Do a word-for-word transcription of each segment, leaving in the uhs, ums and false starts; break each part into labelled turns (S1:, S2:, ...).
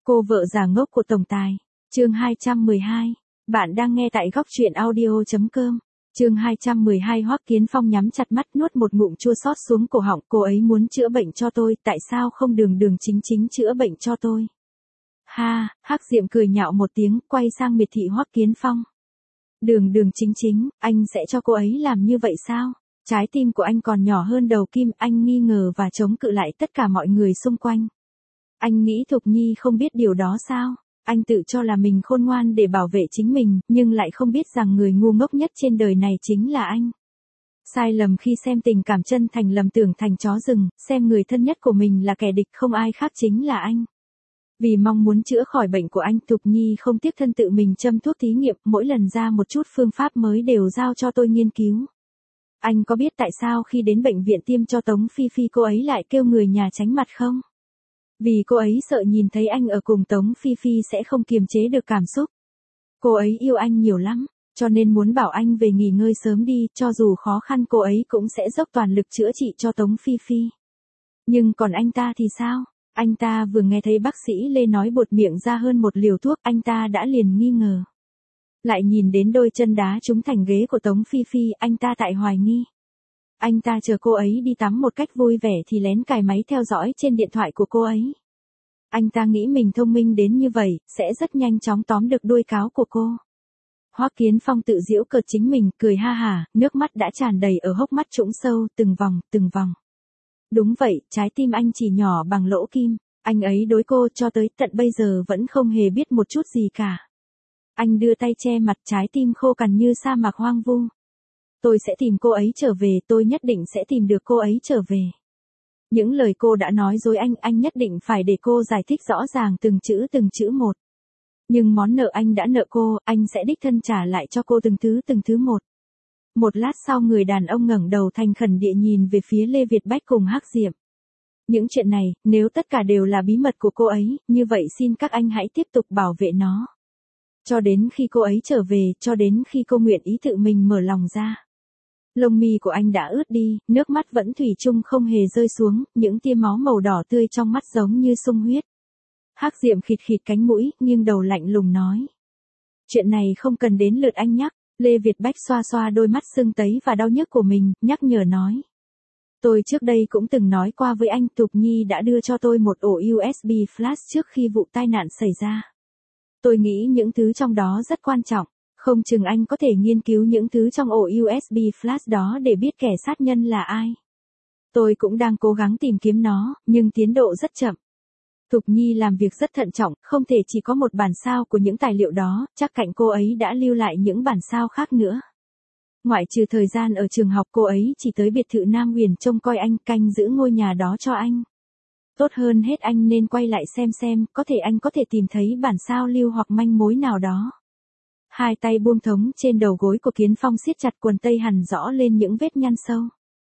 S1: Cô vợ già ngốc của tổng tài. Chương hai trăm mười hai. Bạn đang nghe tại góc truyện audio chấm com. Chương hai trăm mười hai. Hoắc Kiến Phong nhắm chặt mắt nuốt một ngụm chua xót xuống cổ họng. Cô ấy muốn chữa bệnh cho tôi, tại sao không đường đường chính chính chữa bệnh cho tôi? Ha, Hắc Diệm cười nhạo một tiếng, quay sang miệt thị Hoắc Kiến Phong. Đường đường chính chính, anh sẽ cho cô ấy làm như vậy sao? Trái tim của anh còn nhỏ hơn đầu kim, anh nghi ngờ và chống cự lại tất cả mọi người xung quanh. Anh nghĩ Thục Nhi không biết điều đó sao? Anh tự cho là mình khôn ngoan để bảo vệ chính mình, nhưng lại không biết rằng người ngu ngốc nhất trên đời này chính là anh. Sai lầm khi xem tình cảm chân thành, lầm tưởng thành chó rừng, xem người thân nhất của mình là kẻ địch, không ai khác chính là anh. Vì mong muốn chữa khỏi bệnh của anh, Thục Nhi không tiếc thân tự mình châm thuốc thí nghiệm, mỗi lần ra một chút phương pháp mới đều giao cho tôi nghiên cứu. Anh có biết tại sao khi đến bệnh viện tiêm cho Tống Phi Phi cô ấy lại kêu người nhà tránh mặt không? Vì cô ấy sợ nhìn thấy anh ở cùng Tống Phi Phi sẽ không kiềm chế được cảm xúc. Cô ấy yêu anh nhiều lắm, cho nên muốn bảo anh về nghỉ ngơi sớm đi, cho dù khó khăn cô ấy cũng sẽ dốc toàn lực chữa trị cho Tống Phi Phi. Nhưng còn anh ta thì sao? Anh ta vừa nghe thấy bác sĩ Lê nói buột miệng ra hơn một liều thuốc, anh ta đã liền nghi ngờ. Lại nhìn đến đôi chân đá trúng thành ghế của Tống Phi Phi, anh ta tại hoài nghi. Anh ta chờ cô ấy đi tắm một cách vui vẻ thì lén cài máy theo dõi trên điện thoại của cô ấy. Anh ta nghĩ mình thông minh đến như vậy, sẽ rất nhanh chóng tóm được đuôi cáo của cô. Hoắc Kiến Phong tự giễu cợt chính mình, cười ha hả, nước mắt đã tràn đầy ở hốc mắt trũng sâu, từng vòng, từng vòng. Đúng vậy, trái tim anh chỉ nhỏ bằng lỗ kim, anh ấy đối cô cho tới tận bây giờ vẫn không hề biết một chút gì cả. Anh đưa tay che mặt, trái tim khô cằn như sa mạc hoang vu. Tôi sẽ tìm cô ấy trở về, tôi nhất định sẽ tìm được cô ấy trở về. Những lời cô đã nói dối anh, anh nhất định phải để cô giải thích rõ ràng từng chữ từng chữ một. Nhưng món nợ anh đã nợ cô, anh sẽ đích thân trả lại cho cô từng thứ từng thứ một. Một lát sau người đàn ông ngẩng đầu thành khẩn địa nhìn về phía Lê Việt Bách cùng Hắc Diệm. Những chuyện này, nếu tất cả đều là bí mật của cô ấy, như vậy xin các anh hãy tiếp tục bảo vệ nó. Cho đến khi cô ấy trở về, cho đến khi cô nguyện ý tự mình mở lòng ra. Lông mi của anh đã ướt đi, nước mắt vẫn thủy chung không hề rơi xuống, những tia máu màu đỏ tươi trong mắt giống như sung huyết. Hắc Diệm khịt khịt cánh mũi, nghiêng đầu lạnh lùng nói. Chuyện này không cần đến lượt anh nhắc. Lê Việt Bách xoa xoa đôi mắt sưng tấy và đau nhức của mình, nhắc nhở nói. Tôi trước đây cũng từng nói qua với anh, Thục Nhi đã đưa cho tôi một ổ u ét bê flash trước khi vụ tai nạn xảy ra. Tôi nghĩ những thứ trong đó rất quan trọng, không chừng anh có thể nghiên cứu những thứ trong ổ u ét bê flash đó để biết kẻ sát nhân là ai. Tôi cũng đang cố gắng tìm kiếm nó, nhưng tiến độ rất chậm. Thục Nhi làm việc rất thận trọng, không thể chỉ có một bản sao của những tài liệu đó, chắc cạnh cô ấy đã lưu lại những bản sao khác nữa. Ngoại trừ thời gian ở trường học, cô ấy chỉ tới biệt thự Nam Huyền trông coi anh, canh giữ ngôi nhà đó cho anh. Tốt hơn hết anh nên quay lại xem xem, có thể anh có thể tìm thấy bản sao lưu hoặc manh mối nào đó. Hai tay buông thõng trên đầu gối của Kiến Phong siết chặt quần tây hằn rõ lên những vết nhăn sâu.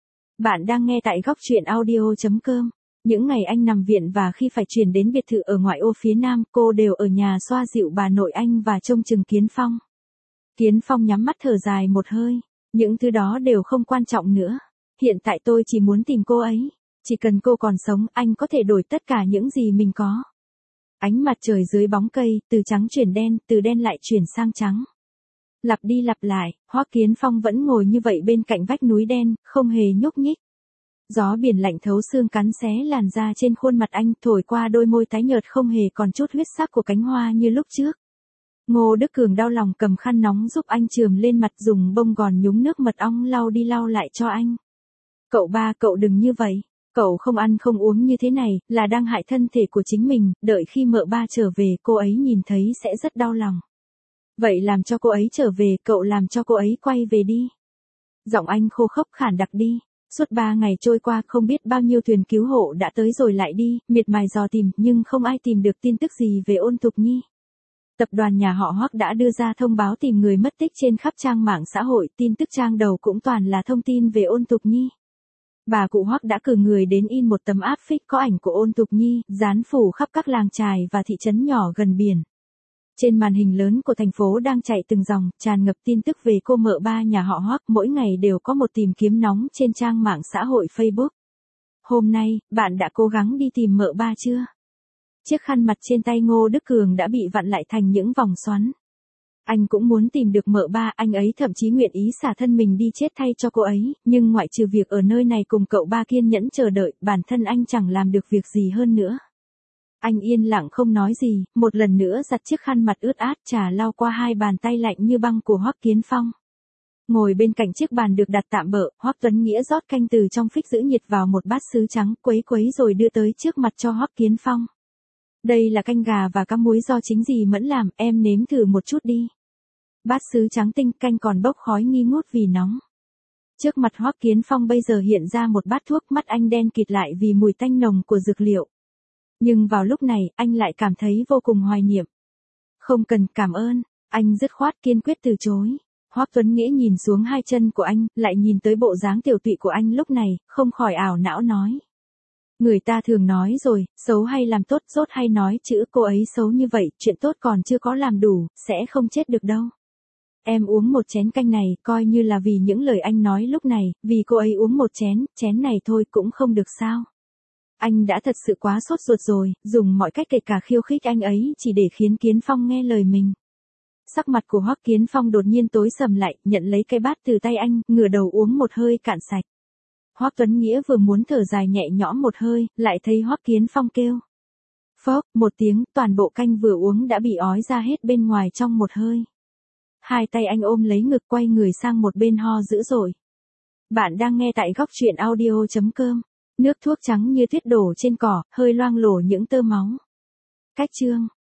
S1: Bạn đang nghe tại góc truyện audio chấm com. Những ngày anh nằm viện và khi phải chuyển đến biệt thự ở ngoại ô phía Nam, cô đều ở nhà xoa dịu bà nội anh và trông chừng Kiến Phong. Kiến Phong nhắm mắt thở dài một hơi. Những thứ đó đều không quan trọng nữa. Hiện tại tôi chỉ muốn tìm cô ấy. Chỉ cần cô còn sống, anh có thể đổi tất cả những gì mình có. Ánh mặt trời dưới bóng cây, từ trắng chuyển đen, từ đen lại chuyển sang trắng. Lặp đi lặp lại, Hoắc Kiến Phong vẫn ngồi như vậy bên cạnh vách núi đen, không hề nhúc nhích. Gió biển lạnh thấu xương cắn xé làn da trên khuôn mặt anh, thổi qua đôi môi tái nhợt không hề còn chút huyết sắc của cánh hoa như lúc trước. Ngô Đức Cường đau lòng cầm khăn nóng giúp anh chườm lên mặt, dùng bông gòn nhúng nước mật ong lau đi lau lại cho anh. Cậu ba, cậu đừng như vậy. Cậu không ăn không uống như thế này, là đang hại thân thể của chính mình, đợi khi mợ ba trở về, cô ấy nhìn thấy sẽ rất đau lòng. Vậy làm cho cô ấy trở về, cậu làm cho cô ấy quay về đi. Giọng anh khô khốc khản đặc đi. Suốt ba ngày trôi qua, không biết bao nhiêu thuyền cứu hộ đã tới rồi lại đi, miệt mài dò tìm, nhưng không ai tìm được tin tức gì về Ôn Thục Nhi. Tập đoàn nhà họ Hoắc đã đưa ra thông báo tìm người mất tích trên khắp trang mạng xã hội, tin tức trang đầu cũng toàn là thông tin về Ôn Thục Nhi. Bà cụ Hoắc đã cử người đến in một tấm áp phích có ảnh của Ôn Thục Nhi, dán phủ khắp các làng chài và thị trấn nhỏ gần biển. Trên màn hình lớn của thành phố đang chạy từng dòng, tràn ngập tin tức về cô mợ ba nhà họ Hoắc, mỗi ngày đều có một tìm kiếm nóng trên trang mạng xã hội Facebook. Hôm nay, bạn đã cố gắng đi tìm mợ ba chưa? Chiếc khăn mặt trên tay Ngô Đức Cường đã bị vặn lại thành những vòng xoắn. Anh cũng muốn tìm được mợ ba, anh ấy thậm chí nguyện ý xả thân mình đi chết thay cho cô ấy, nhưng ngoại trừ việc ở nơi này cùng cậu ba kiên nhẫn chờ đợi, bản thân anh chẳng làm được việc gì hơn nữa. Anh yên lặng không nói gì, một lần nữa giặt chiếc khăn mặt ướt át trà lau qua hai bàn tay lạnh như băng của Hoắc Kiến Phong. Ngồi bên cạnh chiếc bàn được đặt tạm bợ, Hoắc Tuấn Nghĩa rót canh từ trong phích giữ nhiệt vào một bát sứ trắng, quấy quấy rồi đưa tới trước mặt cho Hoắc Kiến Phong. Đây là canh gà và cá muối do chính dì Mẫn làm, em nếm thử một chút đi. Bát sứ trắng tinh, canh còn bốc khói nghi ngút vì nóng. Trước mặt Hoắc Kiến Phong bây giờ hiện ra một bát thuốc, mắt anh đen kịt lại vì mùi tanh nồng của dược liệu. Nhưng vào lúc này, anh lại cảm thấy vô cùng hoài niệm. Không cần, cảm ơn, anh dứt khoát kiên quyết từ chối. Hoắc Tuấn Nghĩa nhìn xuống hai chân của anh, lại nhìn tới bộ dáng tiểu tụy của anh lúc này, không khỏi ảo não nói. Người ta thường nói rồi, xấu hay làm tốt, dốt hay nói chữ, cô ấy xấu như vậy, chuyện tốt còn chưa có làm đủ, sẽ không chết được đâu. Em uống một chén canh này, coi như là vì những lời anh nói lúc này, vì cô ấy uống một chén, chén này thôi cũng không được sao. Anh đã thật sự quá sốt ruột rồi, dùng mọi cách kể cả khiêu khích anh ấy chỉ để khiến Kiến Phong nghe lời mình. Sắc mặt của Hoắc Kiến Phong đột nhiên tối sầm lại, nhận lấy cái bát từ tay anh, ngửa đầu uống một hơi cạn sạch. Hoắc Tuấn Nghĩa vừa muốn thở dài nhẹ nhõm một hơi, lại thấy Hoắc Kiến Phong kêu. Phốc, một tiếng, toàn bộ canh vừa uống đã bị ói ra hết bên ngoài trong một hơi. Hai tay anh ôm lấy ngực quay người sang một bên ho dữ dội. Bạn đang nghe tại góc truyện audio chấm com. Nước thuốc trắng như tuyết đổ trên cỏ, hơi loang lổ những tơ máu. Cách chương.